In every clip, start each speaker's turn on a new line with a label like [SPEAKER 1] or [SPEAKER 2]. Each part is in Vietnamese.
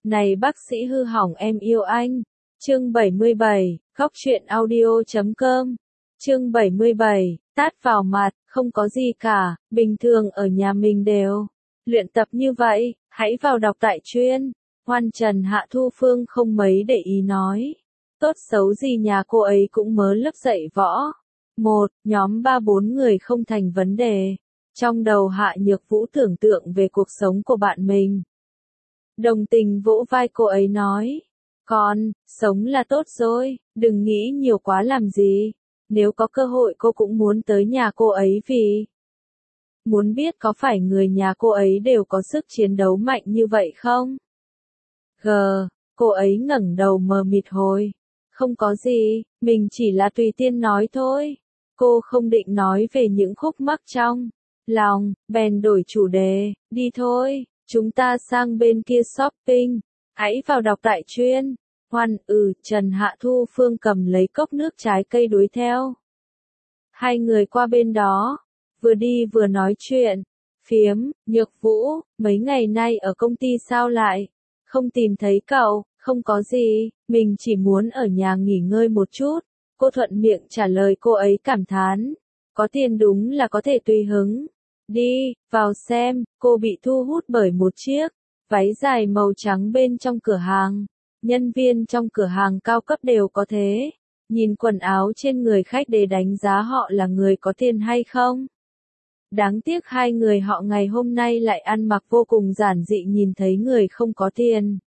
[SPEAKER 1] Này bác sĩ hư hỏng em yêu anh. Chương 77, Góc truyện audio.com. Chương 77, tát vào mặt, không có gì cả, bình thường ở nhà mình đều luyện tập như vậy, hãy vào đọc tại chuyên. Hoan Trần Hạ Thu Phương không mấy để ý nói. Tốt xấu gì nhà cô ấy cũng mới lớp dạy võ. Nhóm 3-4 người không thành vấn đề. Trong đầu Hạ Nhược Vũ tưởng tượng về cuộc sống của bạn mình. Đồng tình vỗ vai cô ấy nói. Con, sống là tốt rồi, đừng nghĩ nhiều quá làm gì. Nếu có cơ hội cô cũng muốn tới nhà cô ấy vì muốn biết có phải người nhà cô ấy đều có sức chiến đấu mạnh như vậy không? Cô ấy ngẩng đầu mờ mịt hồi. Không có gì, mình chỉ là tùy tiện nói thôi. Cô không định nói về những khúc mắc trong lòng, bèn đổi chủ đề, đi thôi, chúng ta sang bên kia shopping. Hãy vào đọc tại chuyên. Trần Hạ Thu Phương cầm lấy cốc nước trái cây đuổi theo. Hai người qua bên đó, vừa đi vừa nói chuyện. Phiếm, Nhược Vũ, mấy ngày nay ở công ty sao lại không tìm thấy cậu? Không có gì, mình chỉ muốn ở nhà nghỉ ngơi một chút. Cô thuận miệng trả lời. Cô ấy cảm thán. Có tiền đúng là có thể tùy hứng. Đi, vào xem. Cô bị thu hút bởi một chiếc váy dài màu trắng bên trong cửa hàng. Nhân viên trong cửa hàng cao cấp đều có thế. Nhìn quần áo trên người khách để đánh giá họ là người có tiền hay không. Đáng tiếc hai người họ ngày hôm nay lại ăn mặc vô cùng giản dị, nhìn thấy người không có tiền.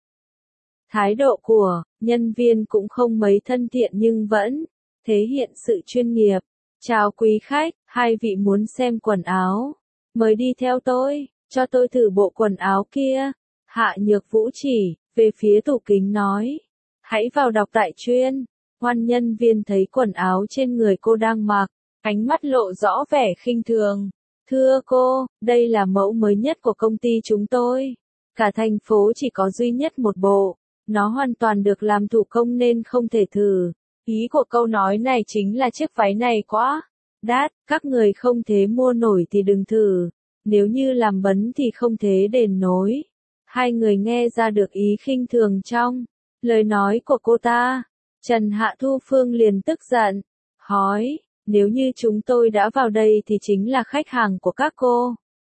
[SPEAKER 1] Thái độ của nhân viên cũng không mấy thân thiện nhưng vẫn thể hiện sự chuyên nghiệp. Chào quý khách, hai vị muốn xem quần áo? Mời đi theo tôi, cho tôi thử bộ quần áo kia. Hạ Nhược Vũ chỉ về phía tủ kính nói. Hãy vào đọc tại chuyên. Nhân viên thấy quần áo trên người cô đang mặc, ánh mắt lộ rõ vẻ khinh thường. Thưa cô, đây là mẫu mới nhất của công ty chúng tôi. Cả thành phố chỉ có duy nhất một bộ. Nó hoàn toàn được làm thủ công nên không thể thử. Ý của câu nói này chính là chiếc váy này quá đắt, các người không thể mua nổi thì đừng thử. Nếu như làm bấn thì không thể đền nối. Hai người nghe ra được ý khinh thường trong lời nói của cô ta. Trần Hạ Thu Phương liền tức giận, hỏi, nếu như chúng tôi đã vào đây thì chính là khách hàng của các cô.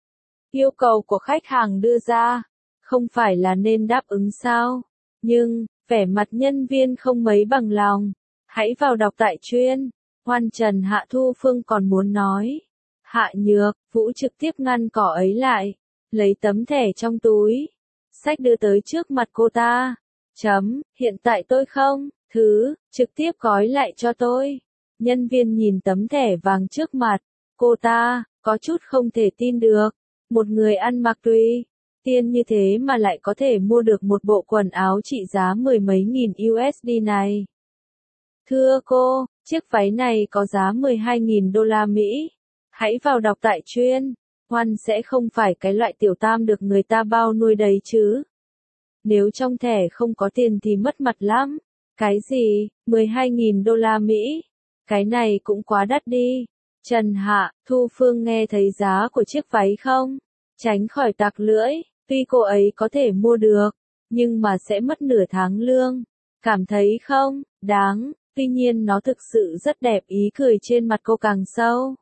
[SPEAKER 1] Yêu cầu của khách hàng đưa ra, không phải là nên đáp ứng sao? Nhưng, vẻ mặt nhân viên không mấy bằng lòng. Hãy vào đọc tại chuyên. Trần Hạ Thu Phương còn muốn nói. Hạ Nhược Vũ trực tiếp ngăn cỏ ấy lại, lấy tấm thẻ trong túi, xách đưa tới trước mặt cô ta. Hiện tại tôi không trực tiếp gói lại cho tôi. Nhân viên nhìn tấm thẻ vàng trước mặt cô ta, có chút không thể tin được. Một người ăn mặc tùy tiên như thế mà lại có thể mua được một bộ quần áo trị giá mười mấy nghìn USD này. Thưa cô, chiếc váy này có giá 12.000 đô la Mỹ. Hãy vào đọc tại chuyên. Sẽ không phải cái loại tiểu tam được người ta bao nuôi đấy chứ. Nếu trong thẻ không có tiền thì mất mặt lắm. Cái gì, 12.000 đô la Mỹ? Cái này cũng quá đắt đi. Trần Hạ Thu Phương nghe thấy giá của chiếc váy không? Tránh khỏi tặc lưỡi. Tuy cô ấy có thể mua được, nhưng mà sẽ mất nửa tháng lương. Cảm thấy không đáng, tuy nhiên nó thực sự rất đẹp. Ý cười trên mặt cô càng sâu.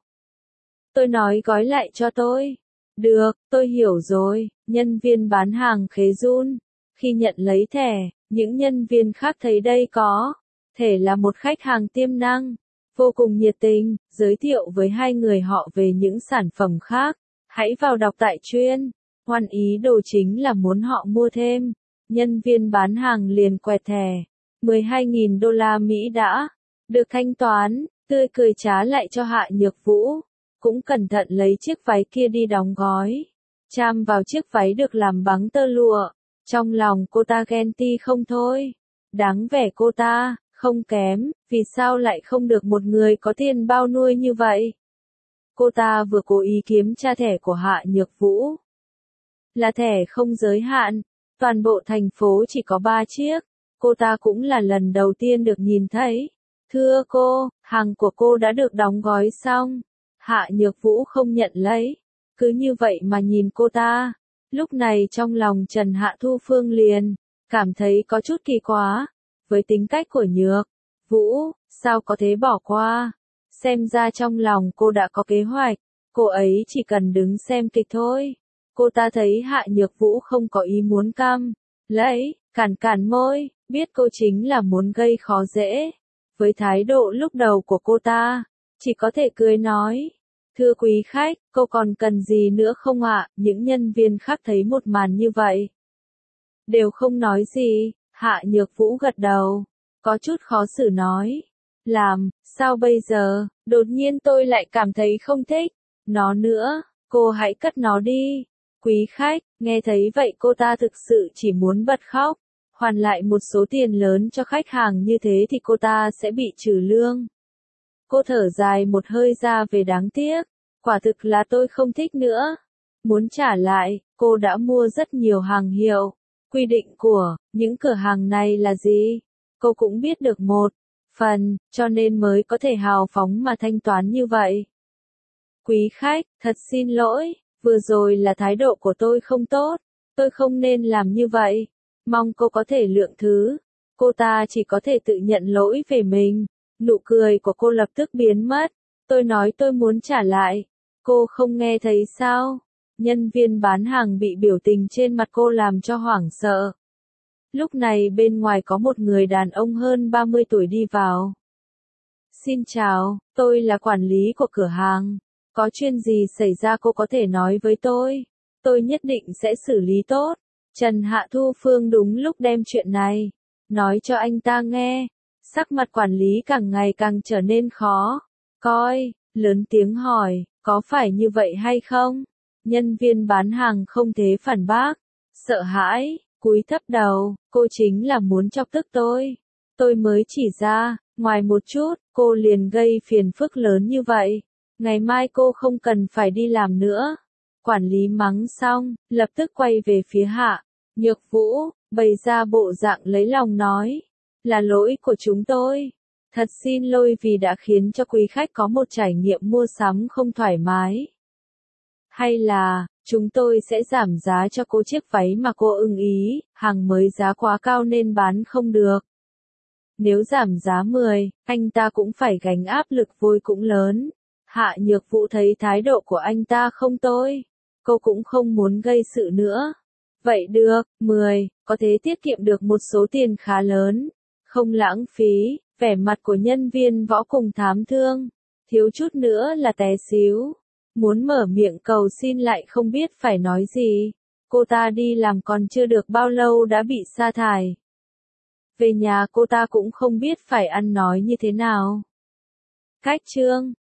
[SPEAKER 1] Tôi nói gói lại cho tôi. Được, tôi hiểu rồi. Nhân viên bán hàng khế run. Khi nhận lấy thẻ, những nhân viên khác thấy đây có thể là một khách hàng tiềm năng, vô cùng nhiệt tình, giới thiệu với hai người họ về những sản phẩm khác. Hãy vào đọc tại chuyên. Ý đồ chính là muốn họ mua thêm. Nhân viên bán hàng liền quẹt thẻ. 12.000 đô la Mỹ đã được thanh toán, tươi cười trá lại cho Hạ Nhược Vũ. Cũng cẩn thận lấy chiếc váy kia đi đóng gói. Chạm vào chiếc váy được làm bằng tơ lụa. Trong lòng cô ta ghen tị không thôi. Đáng vẻ cô ta không kém, vì sao lại không được một người có tiền bao nuôi như vậy? Cô ta vừa cố ý kiếm tra thẻ của Hạ Nhược Vũ. Là thẻ không giới hạn, toàn bộ thành phố chỉ có 3 chiếc. Cô ta cũng là lần đầu tiên được nhìn thấy. Thưa cô, hàng của cô đã được đóng gói xong. Hạ Nhược Vũ không nhận lấy. Cứ như vậy mà nhìn cô ta. Lúc này trong lòng Trần Hạ Thu Phương liền cảm thấy có chút kỳ quá. Với tính cách của Nhược Vũ, sao có thể bỏ qua? Xem ra trong lòng cô đã có kế hoạch, cô ấy chỉ cần đứng xem kịch thôi. Cô ta thấy Hạ Nhược Vũ không có ý muốn căm lấy, cản môi, biết cô chính là muốn gây khó dễ. Với thái độ lúc đầu của cô ta, chỉ có thể cười nói. Thưa quý khách, cô còn cần gì nữa không ạ? Những nhân viên khác thấy một màn như vậy, đều không nói gì. Hạ Nhược Vũ gật đầu, có chút khó xử nói. Sao bây giờ, đột nhiên tôi lại cảm thấy không thích nó nữa, cô hãy cất nó đi. Quý khách, nghe thấy vậy cô ta thực sự chỉ muốn bật khóc. Hoàn lại một số tiền lớn cho khách hàng như thế thì cô ta sẽ bị trừ lương. Cô thở dài một hơi ra về đáng tiếc, quả thực là tôi không thích nữa. Muốn trả lại, cô đã mua rất nhiều hàng hiệu. Quy định của những cửa hàng này là gì? Cô cũng biết được một phần, cho nên mới có thể hào phóng mà thanh toán như vậy. Quý khách, thật xin lỗi, vừa rồi là thái độ của tôi không tốt, tôi không nên làm như vậy. Mong cô có thể lượng thứ. Cô ta chỉ có thể tự nhận lỗi về mình. Nụ cười của cô lập tức biến mất. Tôi nói tôi muốn trả lại. Cô không nghe thấy sao? Nhân viên bán hàng bị biểu tình trên mặt cô làm cho hoảng sợ. Lúc này bên ngoài có một người đàn ông hơn 30 tuổi đi vào. Xin chào, tôi là quản lý của cửa hàng. Có chuyện gì xảy ra cô có thể nói với tôi. Tôi nhất định sẽ xử lý tốt. Trần Hạ Thu Phương đúng lúc đem chuyện này nói cho anh ta nghe. Sắc mặt quản lý càng ngày càng trở nên khó coi, lớn tiếng hỏi, có phải như vậy hay không? Nhân viên bán hàng không thể phản bác, sợ hãi, cúi thấp đầu, cô chính là muốn chọc tức tôi. Tôi mới chỉ ra, ngoài một chút, cô liền gây phiền phức lớn như vậy. Ngày mai cô không cần phải đi làm nữa. Quản lý mắng xong, lập tức quay về phía Hạ Nhược Vũ, bày ra bộ dạng lấy lòng nói. Là lỗi của chúng tôi. Thật xin lỗi vì đã khiến cho quý khách có một trải nghiệm mua sắm không thoải mái. Hay là, chúng tôi sẽ giảm giá cho cô chiếc váy mà cô ưng ý, hàng mới giá quá cao nên bán không được. Nếu giảm giá 10, anh ta cũng phải gánh áp lực vui cũng lớn. Hạ Nhược Vũ thấy thái độ của anh ta không tồi. Cô cũng không muốn gây sự nữa. Vậy được, 10, có thể tiết kiệm được một số tiền khá lớn. Không lãng phí, vẻ mặt của nhân viên võ cùng thám thương. Thiếu chút nữa là té xíu. Muốn mở miệng cầu xin lại không biết phải nói gì. Cô ta đi làm còn chưa được bao lâu đã bị sa thải. Về nhà cô ta cũng không biết phải ăn nói như thế nào. Cách chương